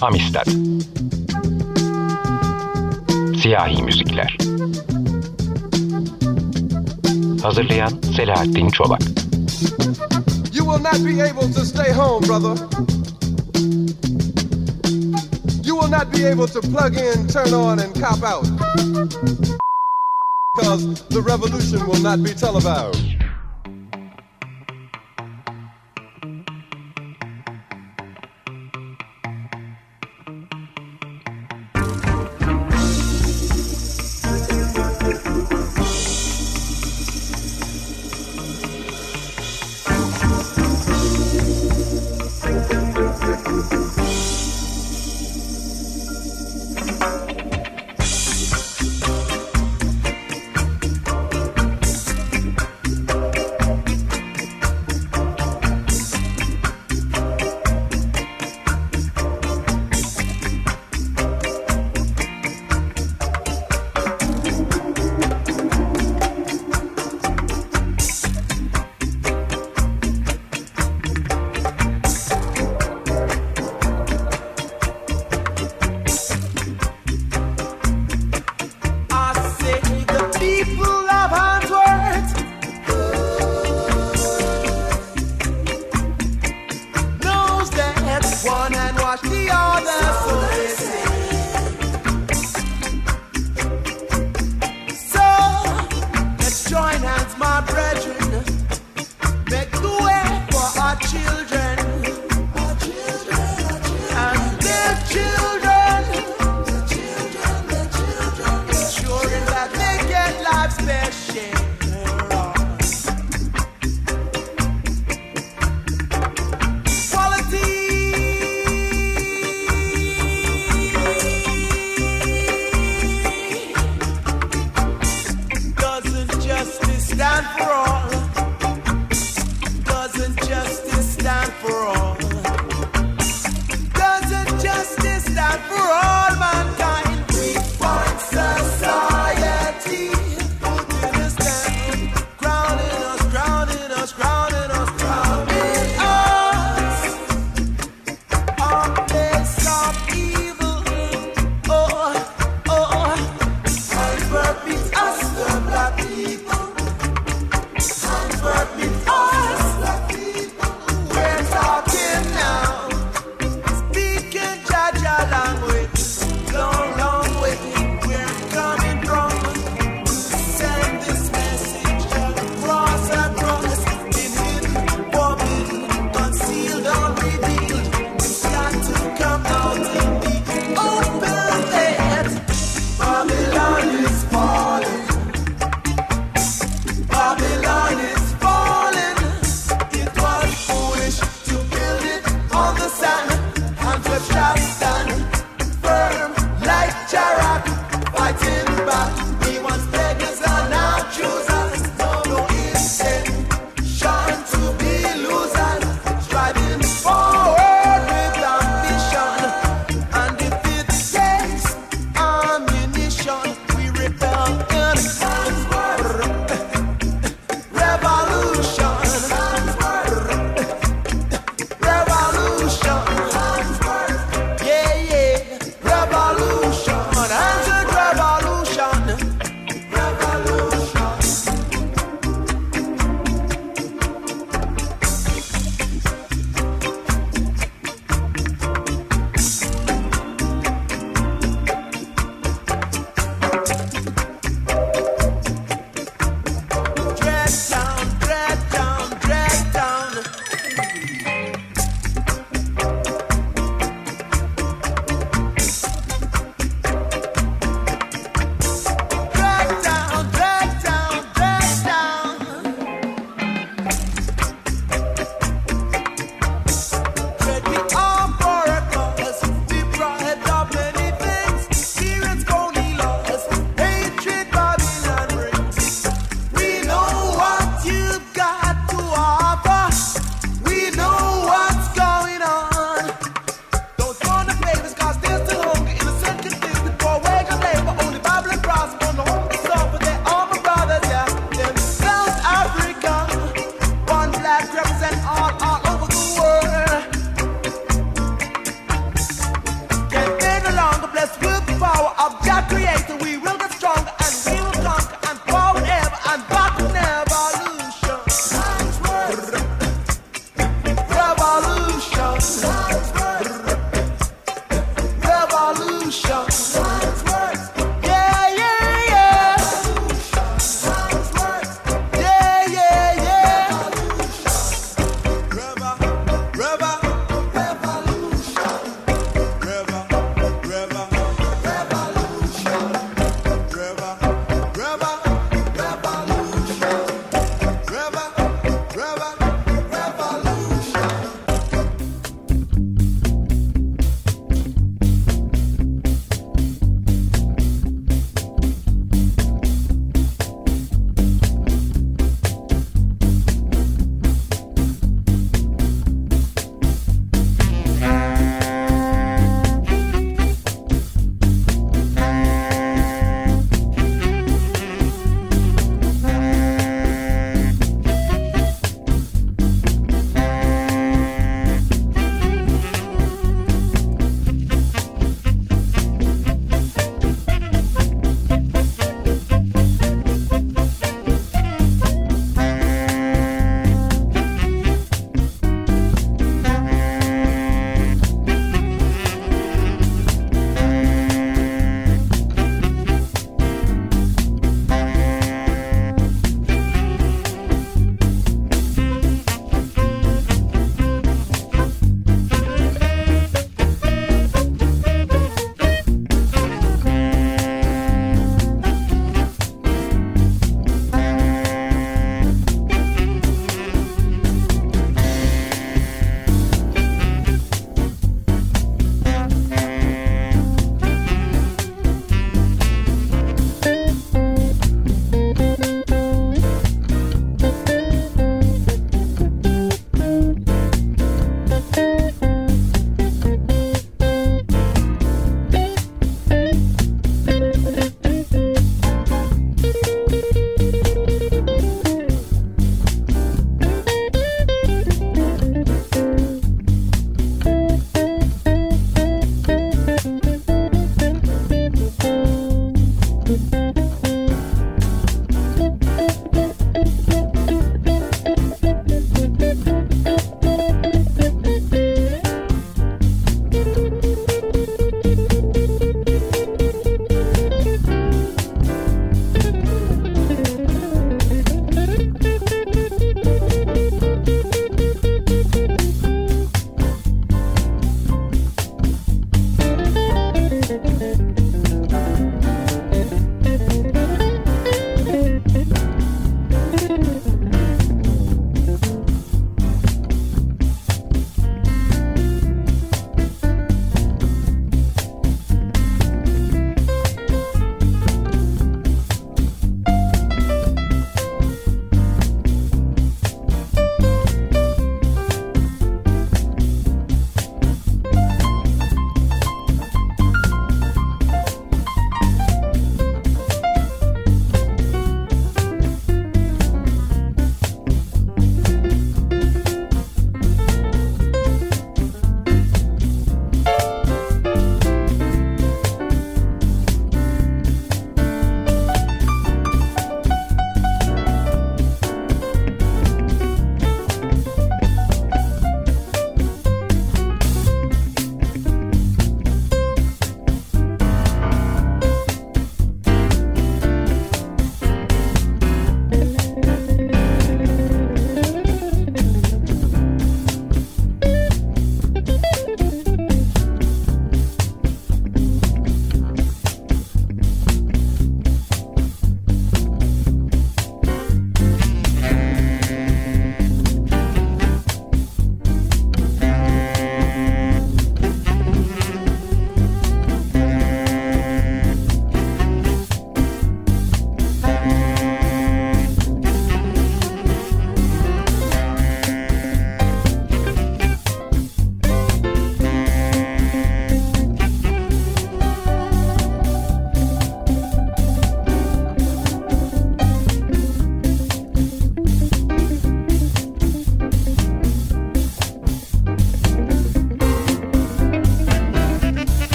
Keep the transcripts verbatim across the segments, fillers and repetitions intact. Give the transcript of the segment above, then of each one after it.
Amistad. Siyahi müzikler. Hazırlayan Selahattin Çolak. You will not be able to stay home, brother. You will not be able to plug in, turn on, and cop out. Because the revolution will not be televised.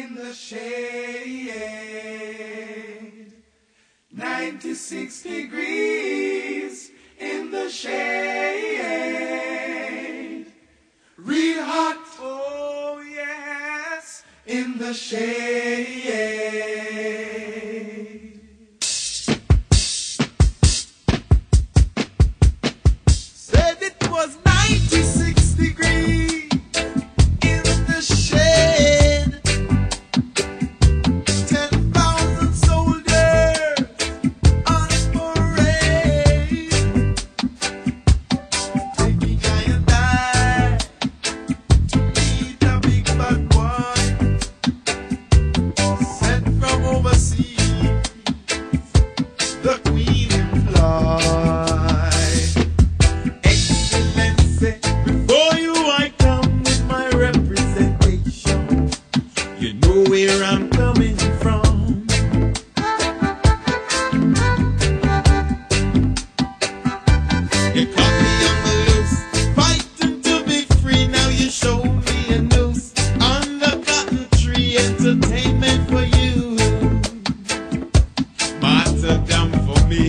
in the shade. ninety-six degrees in the shade. Real hot, oh yes, in the shade. Said it was ninety-six degrees in the shade. ten thousand soldiers on parade, taking I and I to meet a big bad boy sent from overseas, the Queen employ. Excellency, before you I come with my representation. You know where I'm coming from. You caught me on the loose, fighting to be free. Now you show me a noose on the cotton tree. Entertainment for you, martyrdom for me.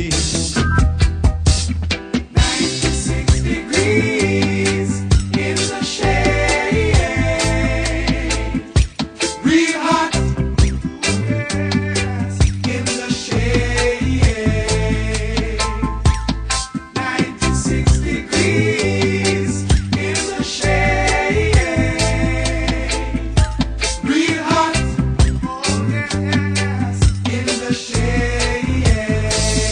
ninety-six degrees in the shade. Real hot, yes, in the shade. ninety-six degrees in the shade. Real hot, oh yes, in the shade.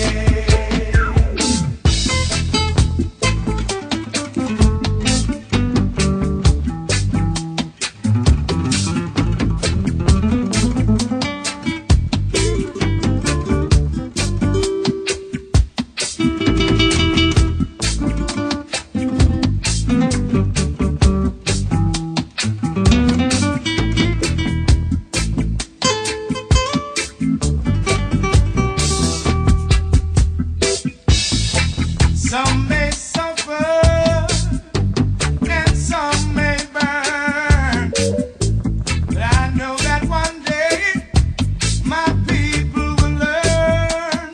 Some may suffer and some may burn, but I know that one day my people will learn.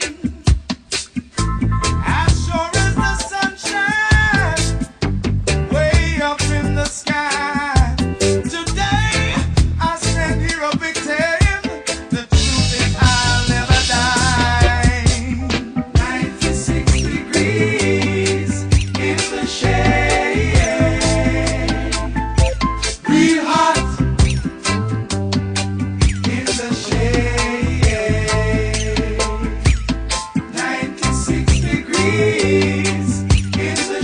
As sure as the sunshine way up in the sky, today I stand here a victim. The truth is I'll never die. ninety-six degrees in the shade. Real hot in the shade. ninety-six degrees in the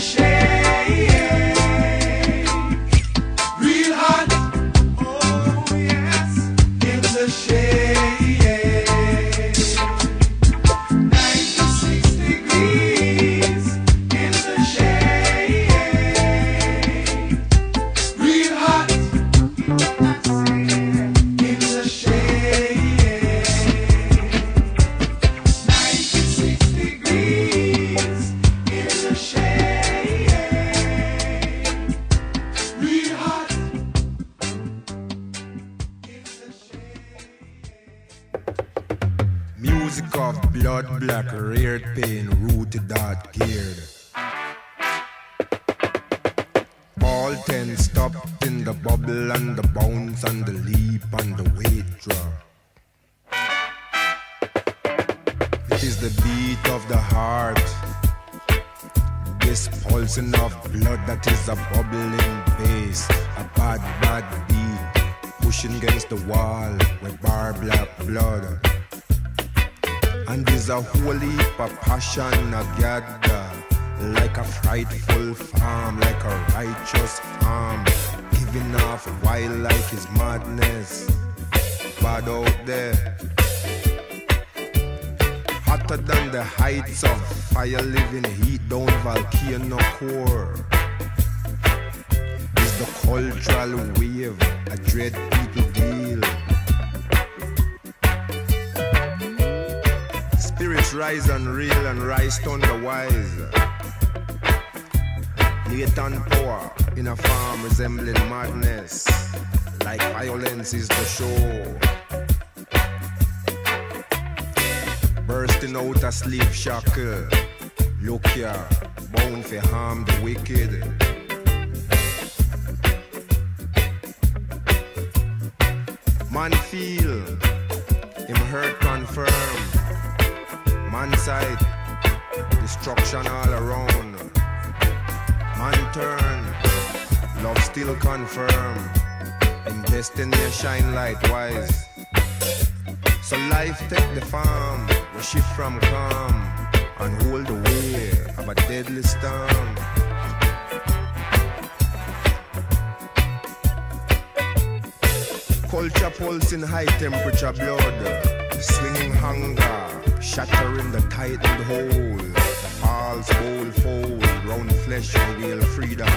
shade. Real hot, oh yes, in the shade. ninety-six degrees in the shade. Real hot, I say, in the shade. ninety-six degrees in the shade. Real hot in the shade. Music of blood black, reared pain, rooted out geared. All ten stopped in the bubble and the bounce and the leap and the weight drop. It is the beat of the heart, this pulsing of blood that is a bubbling bass, a bad, bad beat, pushing against the wall with bar black blood. And there's a whole heap of passion a gather, like a frightful farm, like a righteous farm, giving off wild like his madness. Bad out there, hotter than the heights of fire, living heat down volcano core. Is the cultural wave a dread people deal. Spirits rise and reel and rise on the wise. Latent power in a farm resembling madness, like violence is the show. Bursting out a sleep shackle. Look here, bound for harm the wicked. Man feel, him hurt confirm. Man sight, destruction all around. Man turn, love still confirm. In destiny shine light wise. So life take the farm, we shift from calm and hold the way of a deadly storm. Culture pulse in high temperature blood, swinging hunger, shattering the tightened hold. False bowl fold, round flesh reveal freedom.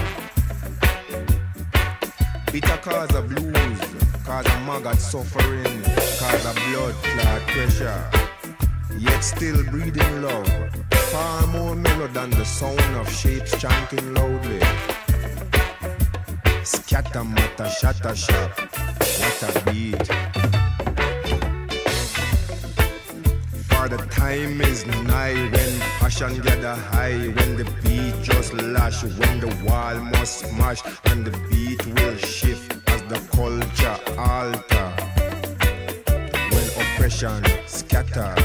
Bitter cause of blues, cause of maggot suffering, cause of blood clot pressure. Yet still breathing love, far more mellow than the sound of shapes chanting loudly. Scatter matter, shatter shot, what a beat. For the time is nigh when passion gather high, when the beat just lash, when the wall must smash and the beat will shift as the culture alter, when oppression scatter.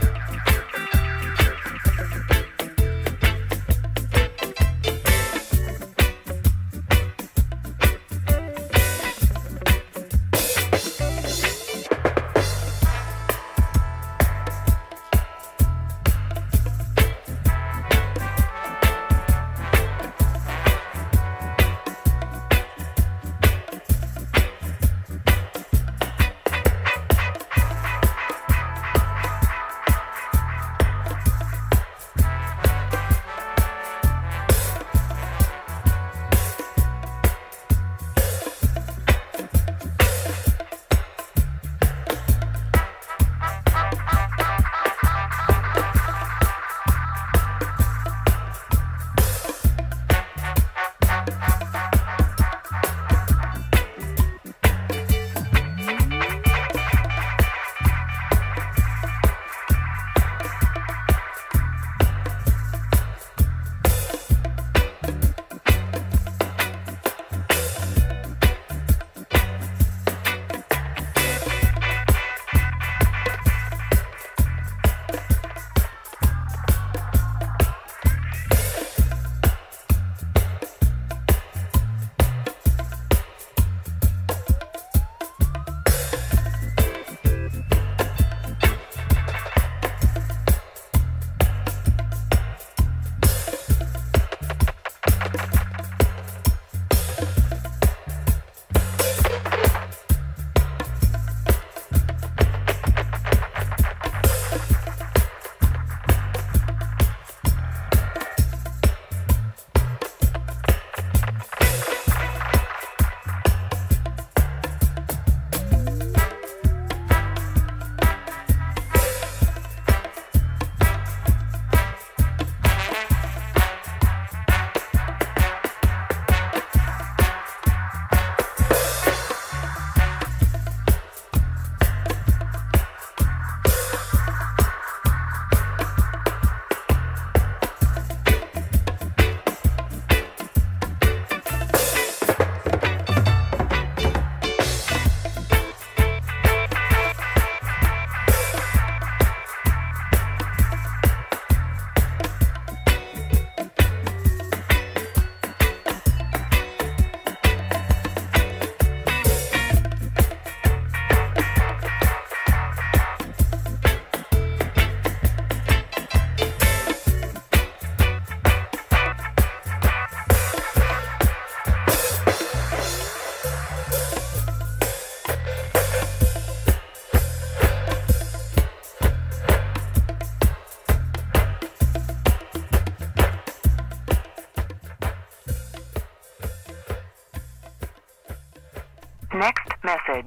Next message.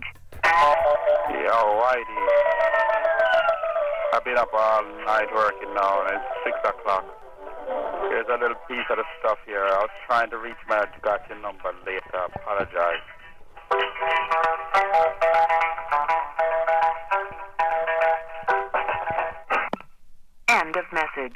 Yo, Whitey. I've been up all night working now, and it's six o'clock. Here's a little piece of the stuff here. I was trying to reach my got your number later. I apologize. End of message.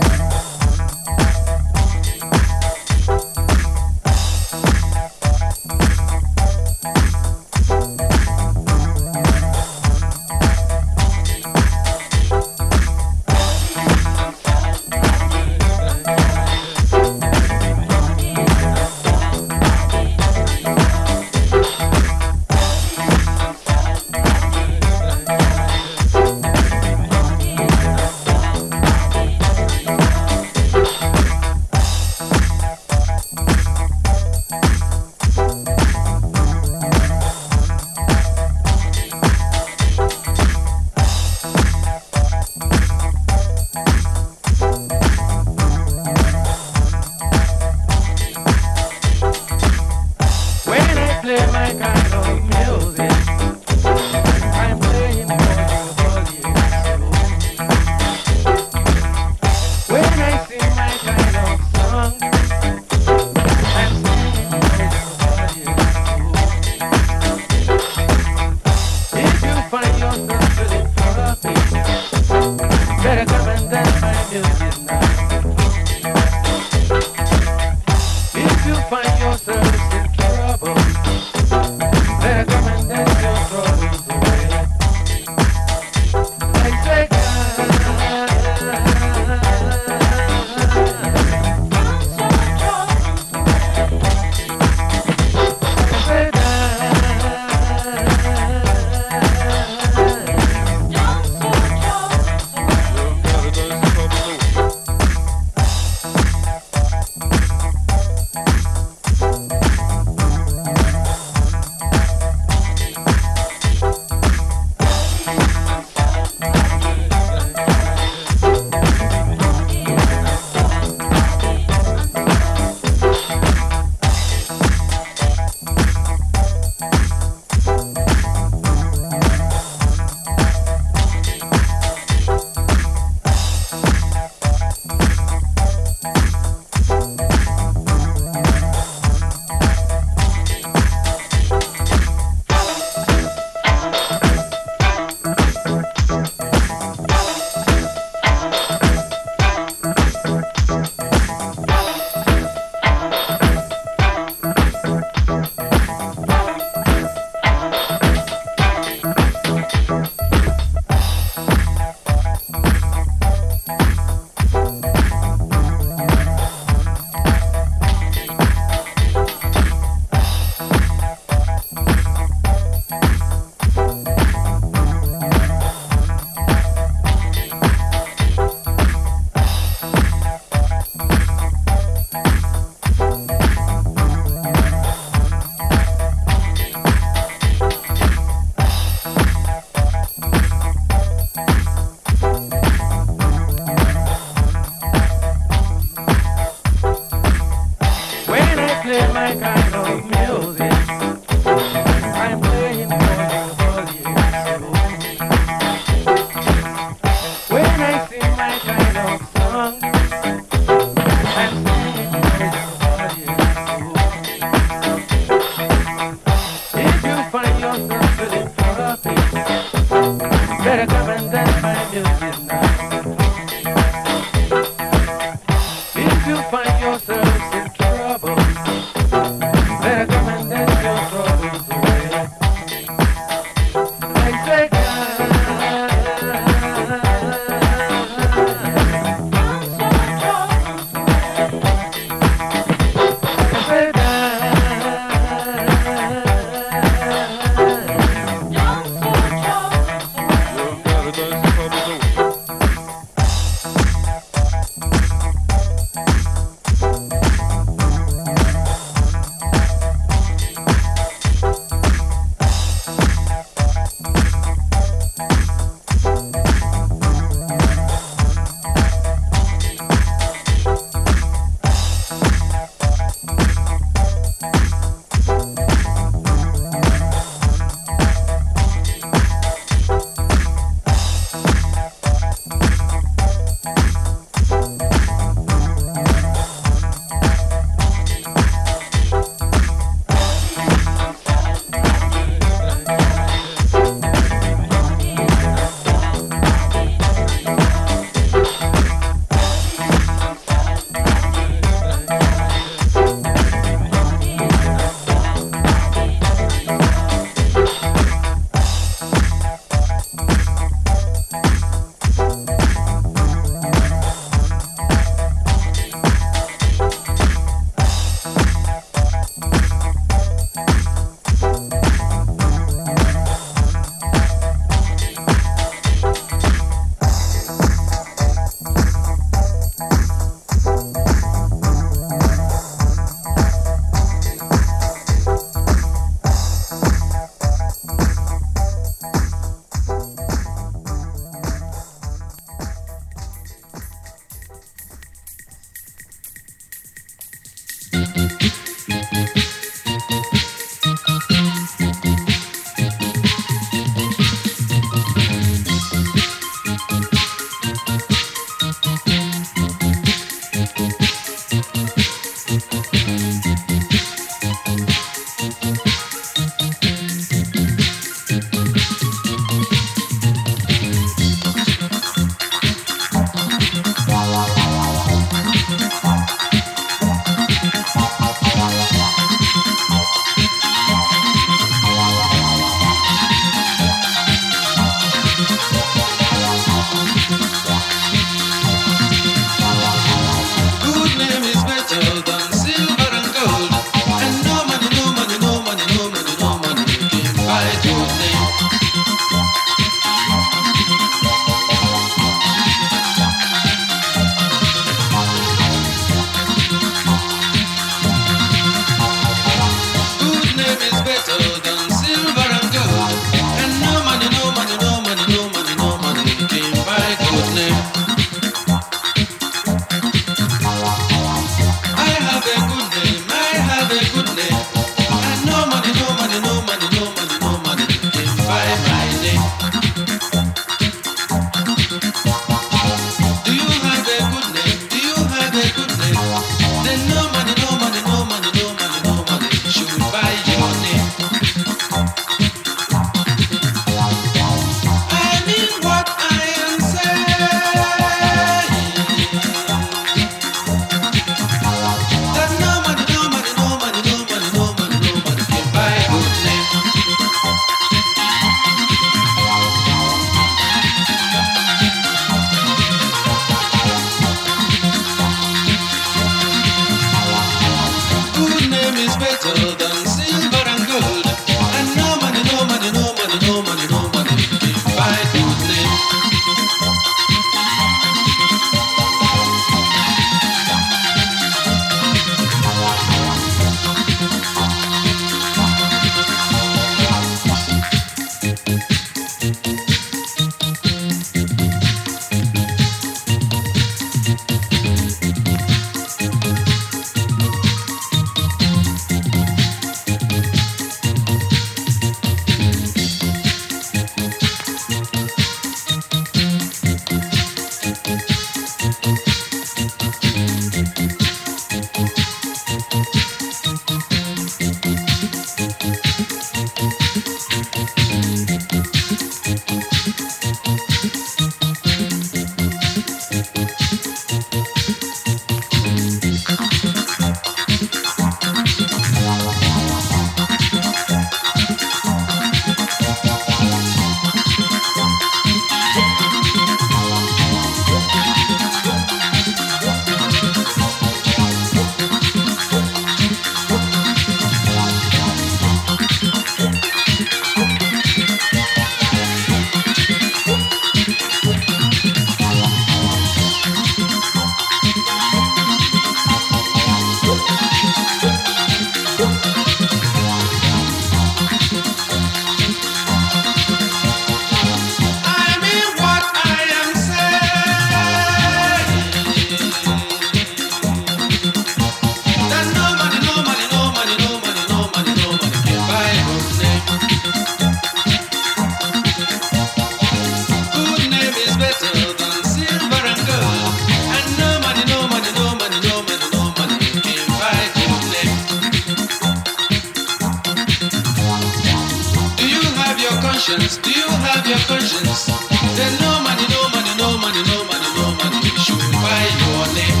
Then no money, no money, no money, no money, no money should buy your name.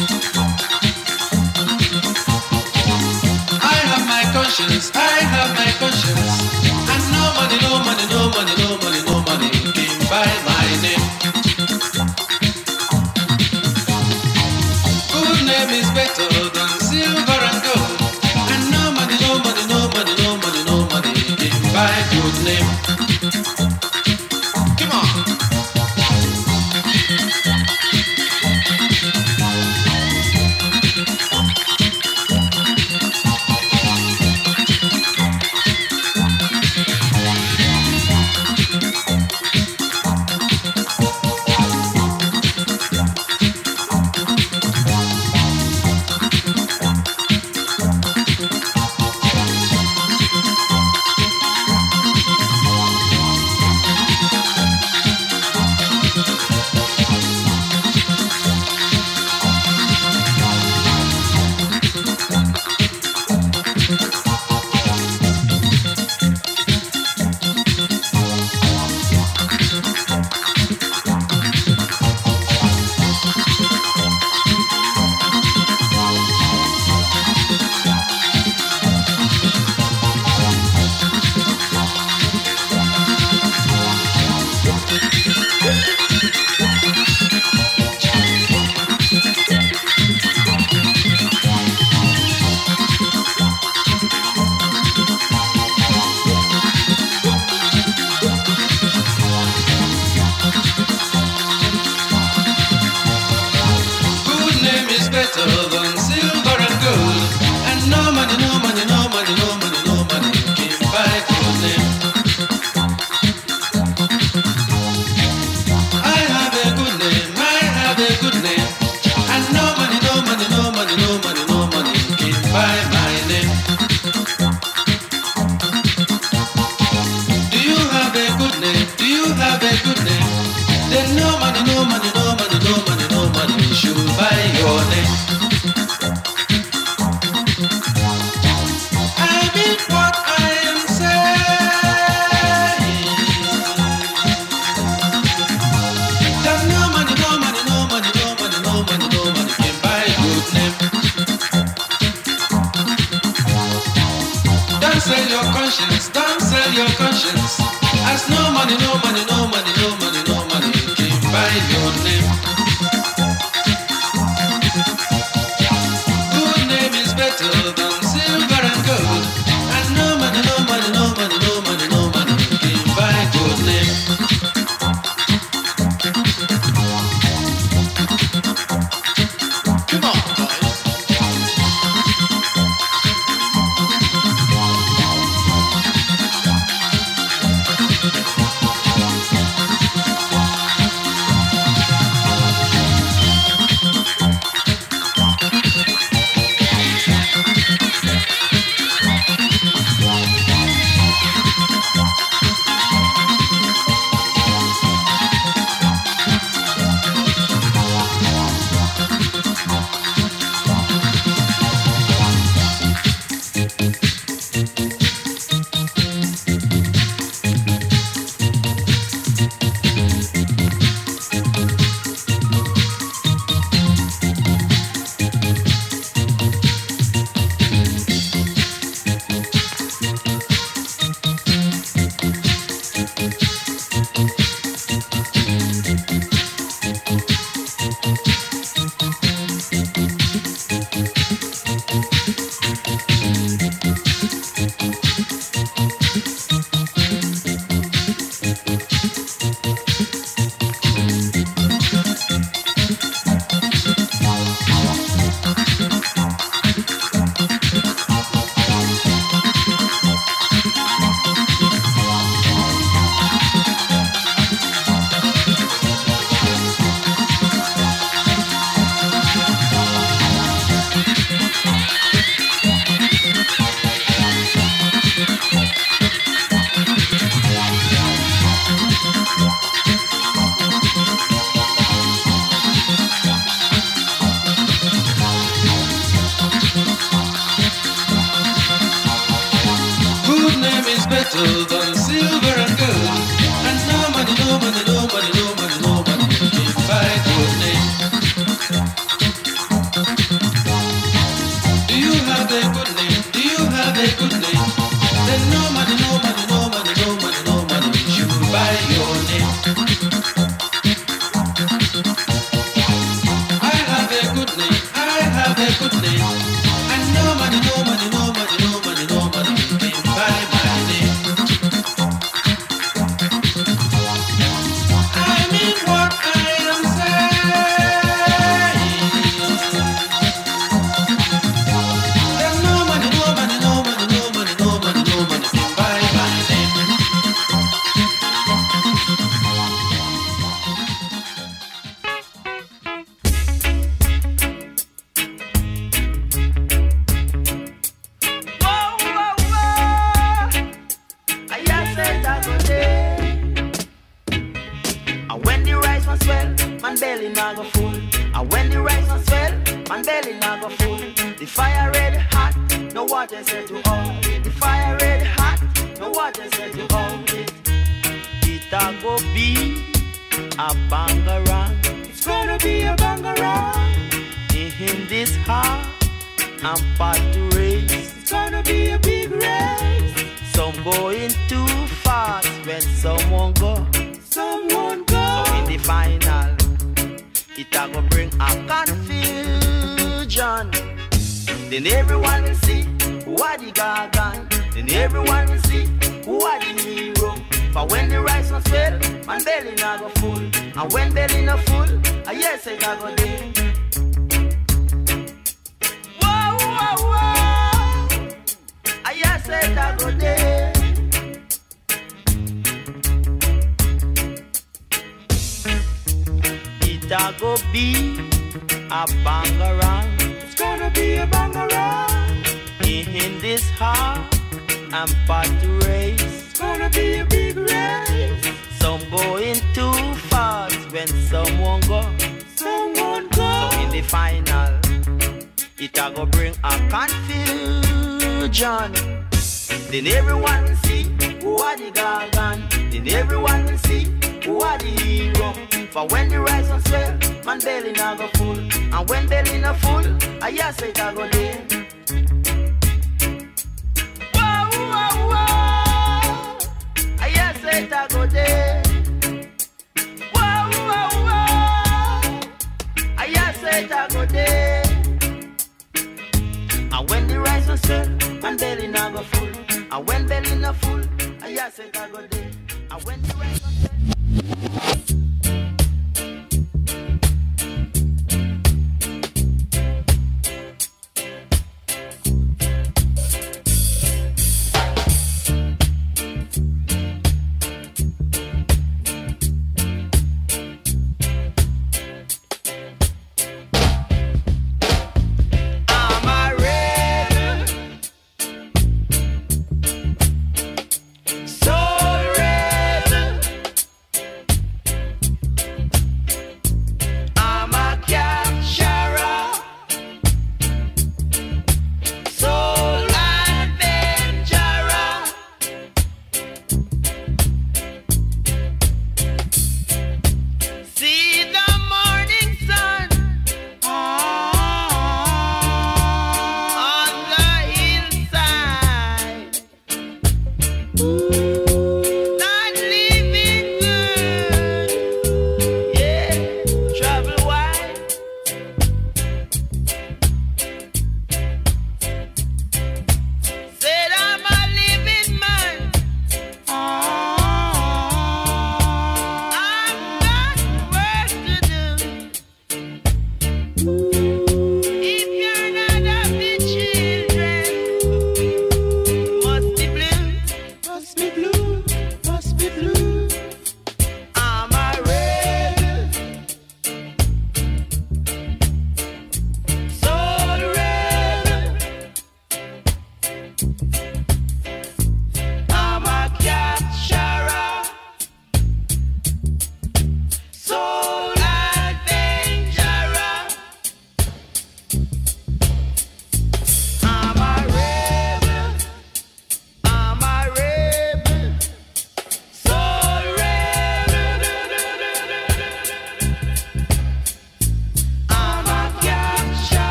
I have my conscience, I have my conscience, and no money, no money, no money, no money, no money can buy my name. Good name is better than silver and gold, and no money, no money, no money, no money, no money can buy good name. Come on. belly now go full. And when the rice was swell, man belly now go full. The fire red hot, no water said to hold it. The fire red hot, no water said to hold it. It a go be a bangarang. It's gonna be a bangarang. In this heart, I'm part to race. It's gonna be a big race. Some going too fast when someone go. Someone go. So in the final, it a go bring a confusion. Then everyone will see who are the gargan. Then everyone will see who are the hero. For when the rice was fed, man belly na go full. And when belly na full, I yes it a go day. Whoa, whoa, whoa. I yes it a go day. It a go be a bangarang. It's gonna be a bangarang. In this heart, I'm part to race. It's gonna be a big race. Some going too fast when someone go. Someone go. So in the final, it a go bring a confusion. Then everyone will see who are the gargan. Then everyone will see who are the hero. For when the rice was swell, man belly na go full. And when belly na full, I yes it a go day. Whoa, whoa, whoa. I yes it a go day. Whoa, whoa, whoa. I yes it a go day. And when the rice was swell, man belly na go full. And when belly na full, I yes it a go day. And when the rice was swell.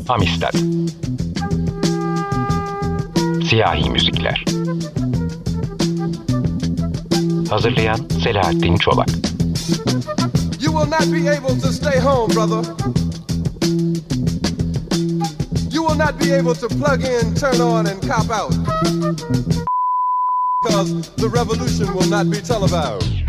Amistad. Siyahi müzikler. Hazırlayan Selahattin Çolak. You will not be able to stay home, brother. You will not be able to plug in, turn on, and cop out. Because the revolution will not be televised.